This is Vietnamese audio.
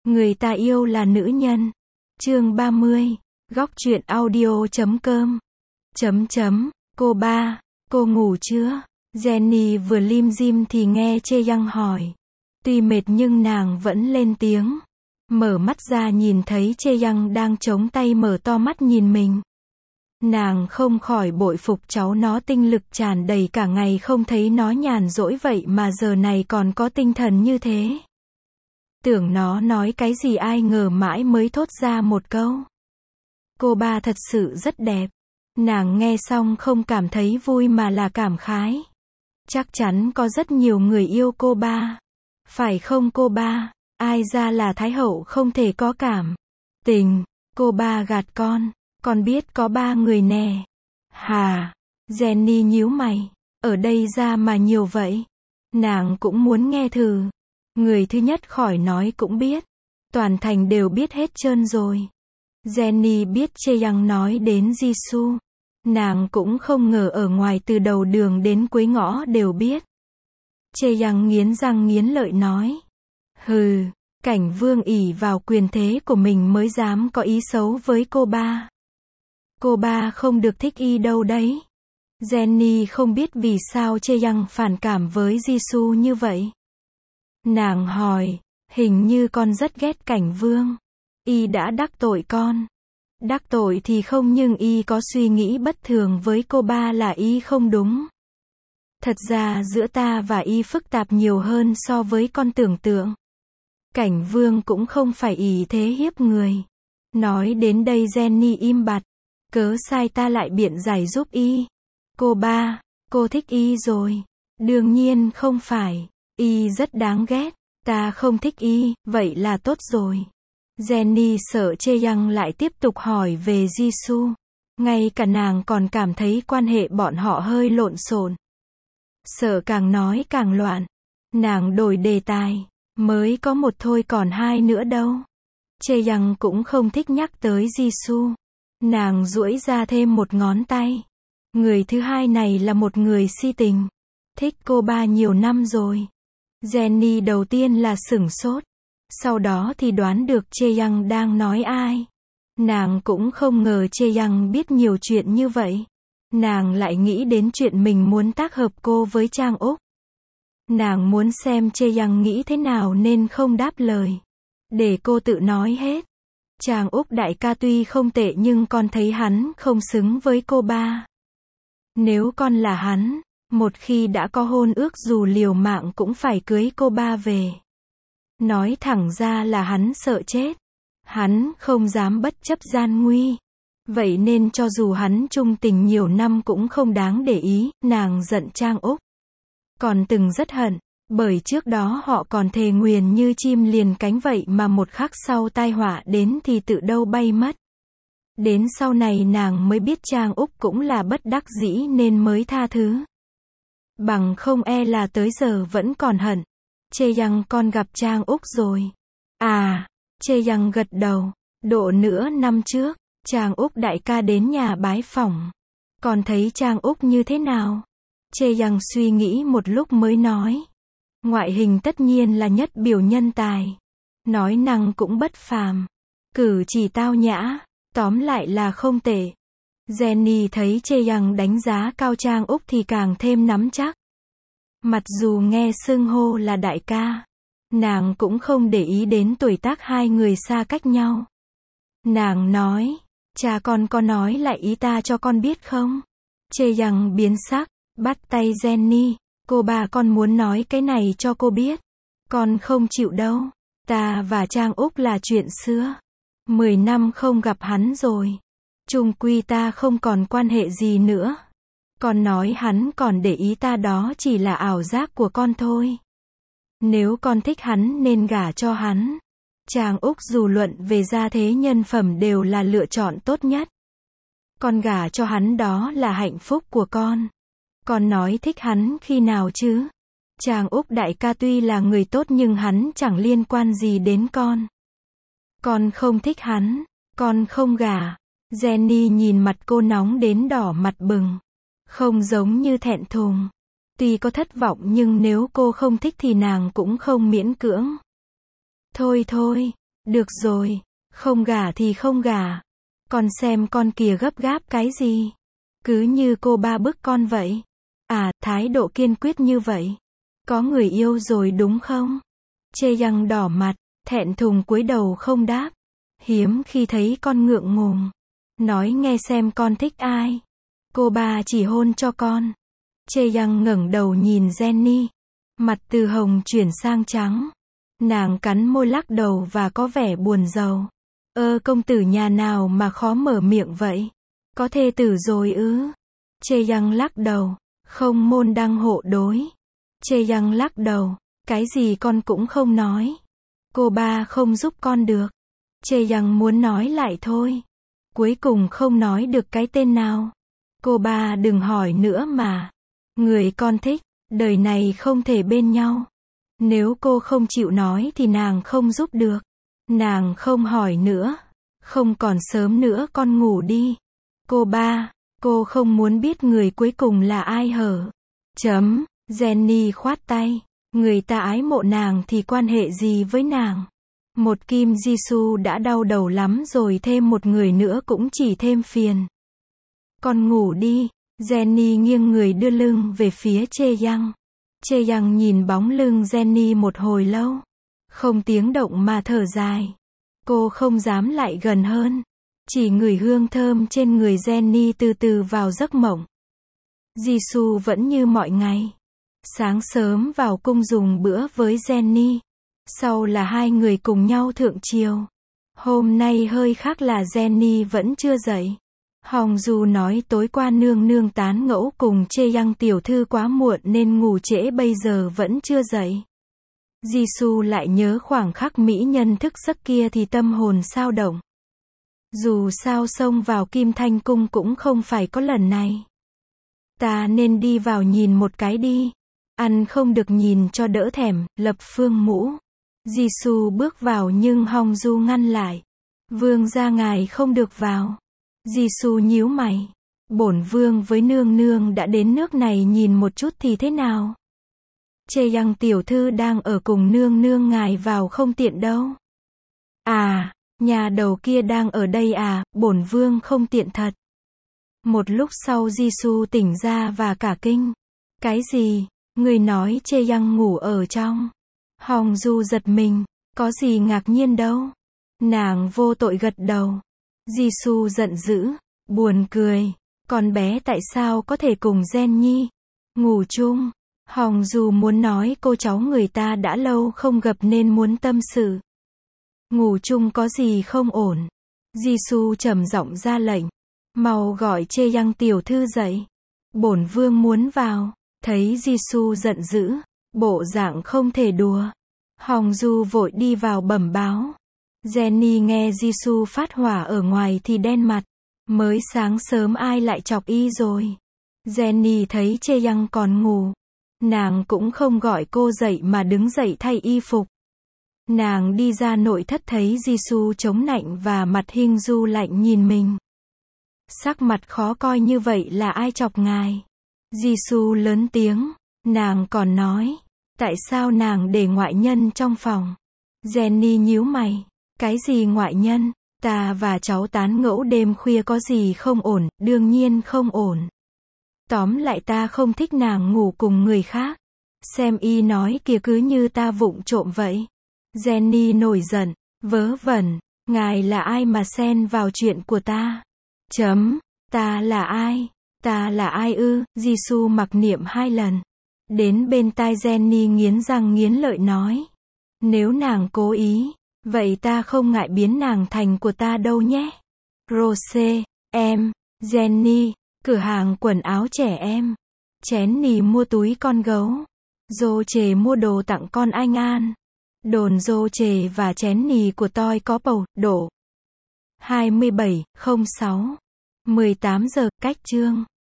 Người ta yêu là nữ nhân. Chương 30. Góc truyện audio.com. Cô ba, cô ngủ chưa? Jenny vừa lim dim thì nghe Chê Yang hỏi. Tuy mệt nhưng nàng vẫn lên tiếng. Mở mắt ra nhìn thấy Chê Yang đang chống tay mở to mắt nhìn mình. Nàng không khỏi bội phục cháu nó tinh lực tràn đầy, cả ngày không thấy nó nhàn rỗi vậy mà giờ này còn có tinh thần như thế. Tưởng nó nói cái gì ai ngờ mãi mới thốt ra một câu. Cô ba thật sự rất đẹp. Nàng nghe xong không cảm thấy vui mà là cảm khái. Chắc chắn có rất nhiều người yêu cô ba. Phải không cô ba? Ai ra là thái hậu không thể có cảm tình. Cô ba gạt con biết có 3 người nè. Hà? Jenny nhíu mày. Ở đây ra mà nhiều vậy. Nàng cũng muốn nghe thử. Người thứ nhất khỏi nói cũng biết. Toàn thành đều biết hết trơn rồi. Jenny biết Chê Yang nói đến Jisoo. Nàng cũng không ngờ ở ngoài từ đầu đường đến cuối ngõ đều biết. Chê Yang nghiến răng nghiến lợi nói. Hừ, Cảnh Vương ỷ vào quyền thế của mình mới dám có ý xấu với cô ba. Cô ba không được thích y đâu đấy. Jenny không biết vì sao Chê Yang phản cảm với Jisoo như vậy. Nàng hỏi, hình như con rất ghét Cảnh Vương. Y đã đắc tội con. Đắc tội thì không, nhưng y có suy nghĩ bất thường với cô ba là y không đúng. Thật ra giữa ta và y phức tạp nhiều hơn so với con tưởng tượng. Cảnh Vương cũng không phải ỷ thế hiếp người. Nói đến đây Jenny im bặt. Cớ sai ta lại biện giải giúp y. Cô ba, cô thích y rồi. Đương nhiên không phải. Y rất đáng ghét. Ta không thích y, vậy là tốt rồi. Jenny sợ Chê Yang lại tiếp tục hỏi về Jisoo. Ngay cả nàng còn cảm thấy quan hệ bọn họ hơi lộn xộn. Sợ càng nói càng loạn. Nàng đổi đề tài. Mới có một thôi còn 2 nữa đâu. Chê Yang cũng không thích nhắc tới Jisoo. Nàng duỗi ra thêm một ngón tay. Người thứ hai này là một người si tình. Thích cô ba nhiều năm rồi. Jenny đầu tiên là sửng sốt. Sau đó thì đoán được Chê Yang đang nói ai. Nàng cũng không ngờ Chê Yang biết nhiều chuyện như vậy. Nàng lại nghĩ đến chuyện mình muốn tác hợp cô với Trang Úc. Nàng muốn xem Chê Yang nghĩ thế nào nên không đáp lời. Để cô tự nói hết. Trang Úc đại ca tuy không tệ nhưng con thấy hắn không xứng với cô ba. Nếu con là hắn, một khi đã có hôn ước dù liều mạng cũng phải cưới cô ba về. Nói thẳng ra là hắn sợ chết. Hắn không dám bất chấp gian nguy. Vậy nên cho dù hắn trung tình nhiều năm cũng không đáng để ý. Nàng giận Trang Úc. Còn từng rất hận. Bởi trước đó họ còn thề nguyền như chim liền cánh vậy mà một khắc sau tai họa đến thì tự đâu bay mất. Đến sau này nàng mới biết Trang Úc cũng là bất đắc dĩ nên mới tha thứ. Bằng không e là tới giờ vẫn còn hận. Chê Yang, con gặp Trang Úc rồi. À, Chê Yang gật đầu. Độ nửa năm trước, Trang Úc đại ca đến nhà bái phỏng. Con thấy Trang Úc như thế nào? Chê Yang suy nghĩ một lúc mới nói. Ngoại hình tất nhiên là nhất biểu nhân tài. Nói năng cũng bất phàm. Cử chỉ tao nhã. Tóm lại là không tệ. Jenny thấy Chê Yang đánh giá cao Trang Úc thì càng thêm nắm chắc. Mặc dù nghe xưng hô là đại ca, nàng cũng không để ý đến tuổi tác hai người xa cách nhau. Nàng nói, cha con có nói lại ý ta cho con biết không? Chê Yang biến sắc, bắt tay Jenny. Cô ba, con muốn nói cái này cho cô biết. Con không chịu đâu. Ta và Trang Úc là chuyện xưa. 10 năm không gặp hắn rồi. Chung quy ta không còn quan hệ gì nữa. Con nói hắn còn để ý ta đó chỉ là ảo giác của con thôi. Nếu con thích hắn nên gả cho hắn. Trang Úc dù luận về gia thế nhân phẩm đều là lựa chọn tốt nhất. Con gả cho hắn đó là hạnh phúc của con. Con nói thích hắn khi nào chứ? Trang Úc đại ca tuy là người tốt nhưng hắn chẳng liên quan gì đến con. Con không thích hắn, con không gả. Jenny nhìn mặt cô nóng đến đỏ mặt bừng. Không giống như thẹn thùng. Tuy có thất vọng nhưng nếu cô không thích thì nàng cũng không miễn cưỡng. Thôi thôi, Được rồi, không gả thì không gả. Con xem con kìa gấp gáp cái gì? Cứ như cô ba bức con vậy. À, thái độ kiên quyết như vậy. Có người yêu rồi đúng không? Chê Yang đỏ mặt, thẹn thùng cúi đầu không đáp. Hiếm khi thấy con ngượng ngùng. Nói nghe xem con thích ai. Cô ba chỉ hôn cho con. Chê Yang ngẩng đầu nhìn Jenny. Mặt từ hồng chuyển sang trắng. Nàng cắn môi lắc đầu và có vẻ buồn rầu. Công tử nhà nào mà khó mở miệng vậy? Có thê tử rồi ư? Chê Yang lắc đầu. Không môn đăng hộ đối. Chê Yang lắc đầu. Cái gì con cũng không nói. Cô ba không giúp con được. Chê Yang muốn nói lại thôi. Cuối cùng không nói được cái tên nào. Cô ba đừng hỏi nữa mà. Người con thích, đời này không thể bên nhau. Nếu cô không chịu nói thì nàng không giúp được. Nàng không hỏi nữa. Không còn sớm nữa con ngủ đi. Cô ba, cô không muốn biết người cuối cùng là ai hở. Jenny khoát tay. Người ta ái mộ nàng thì quan hệ gì với nàng? Một Kim Jisoo đã đau đầu lắm rồi thêm một người nữa cũng chỉ thêm phiền. Con ngủ đi. Jenny nghiêng người đưa lưng về phía Chê Yang. Chê Yang nhìn bóng lưng Jenny một hồi lâu. Không tiếng động mà thở dài. Cô không dám lại gần hơn. Chỉ ngửi hương thơm trên người Jenny từ từ vào giấc mộng. Jisoo vẫn như mọi ngày. Sáng sớm vào cung dùng bữa với Jenny. Sau là hai người cùng nhau thượng triều. Hôm nay hơi khác là Jenny vẫn chưa dậy. Hong Du nói tối qua nương nương tán ngẫu cùng Chê Yang tiểu thư quá muộn nên ngủ trễ bây giờ vẫn chưa dậy. Jisoo lại nhớ khoảng khắc mỹ nhân thức giấc kia thì tâm hồn xao động. Dù sao xông vào Kim Thanh Cung cũng không phải có lần này. Ta nên đi vào nhìn một cái đi. Ăn không được nhìn cho đỡ thèm, Lập Phương mũ. Jisoo bước vào nhưng Hong Du ngăn lại. Vương gia ngài không được vào. Jisoo nhíu mày. Bổn vương với nương nương đã đến nước này nhìn một chút thì thế nào? Chê Yang tiểu thư đang ở cùng nương nương ngài vào không tiện đâu. À, nhà đầu kia đang ở đây à, bổn vương không tiện thật. Một lúc sau Jisoo tỉnh ra và cả kinh. Cái gì? Người nói Chê Yang ngủ ở trong. Hong Du giật mình. Có gì ngạc nhiên đâu. Nàng vô tội gật đầu. Jisoo giận dữ. Buồn cười. Con bé tại sao có thể cùng Jenny ngủ chung? Hong Du muốn nói cô cháu người ta đã lâu không gặp nên muốn tâm sự. Ngủ chung có gì không ổn. Jisoo trầm giọng ra lệnh. Mau gọi Chê Yang tiểu thư dậy. Bổn vương muốn vào. Thấy Jisoo giận dữ. Bộ dạng không thể đùa. Hong Du vội đi vào bẩm báo. Jenny nghe Jisoo phát hỏa ở ngoài thì đen mặt. Mới sáng sớm ai lại chọc y rồi. Jenny thấy Chê Yang còn ngủ. Nàng cũng không gọi cô dậy mà đứng dậy thay y phục. Nàng đi ra nội thất thấy Jisoo chống nạnh và mặt hinh du lạnh nhìn mình. Sắc mặt khó coi như vậy là ai chọc ngài? Jisoo lớn tiếng. Nàng còn nói. Tại sao nàng để ngoại nhân trong phòng? Jenny nhíu mày. Cái gì ngoại nhân? Ta và cháu tán ngẫu đêm khuya có gì không ổn? Đương nhiên không ổn. Tóm lại ta không thích nàng ngủ cùng người khác. Xem y nói kìa cứ như ta vụng trộm vậy. Jenny nổi giận. Vớ vẩn. Ngài là ai mà xen vào chuyện của ta? Ta là ai? Ta là ai ư? Jisoo mặc niệm 2 lần. Đến bên tai Jenny nghiến răng nghiến lợi nói. Nếu nàng cố ý, vậy ta không ngại biến nàng thành của ta đâu nhé. Rose, em, Jenny, cửa hàng quần áo trẻ em. Chén nì mua túi con gấu. Dô chề mua đồ tặng con anh An. Đồn dô chề và chén nì của tôi có bầu, độ 27:06. 18 giờ, cách chương.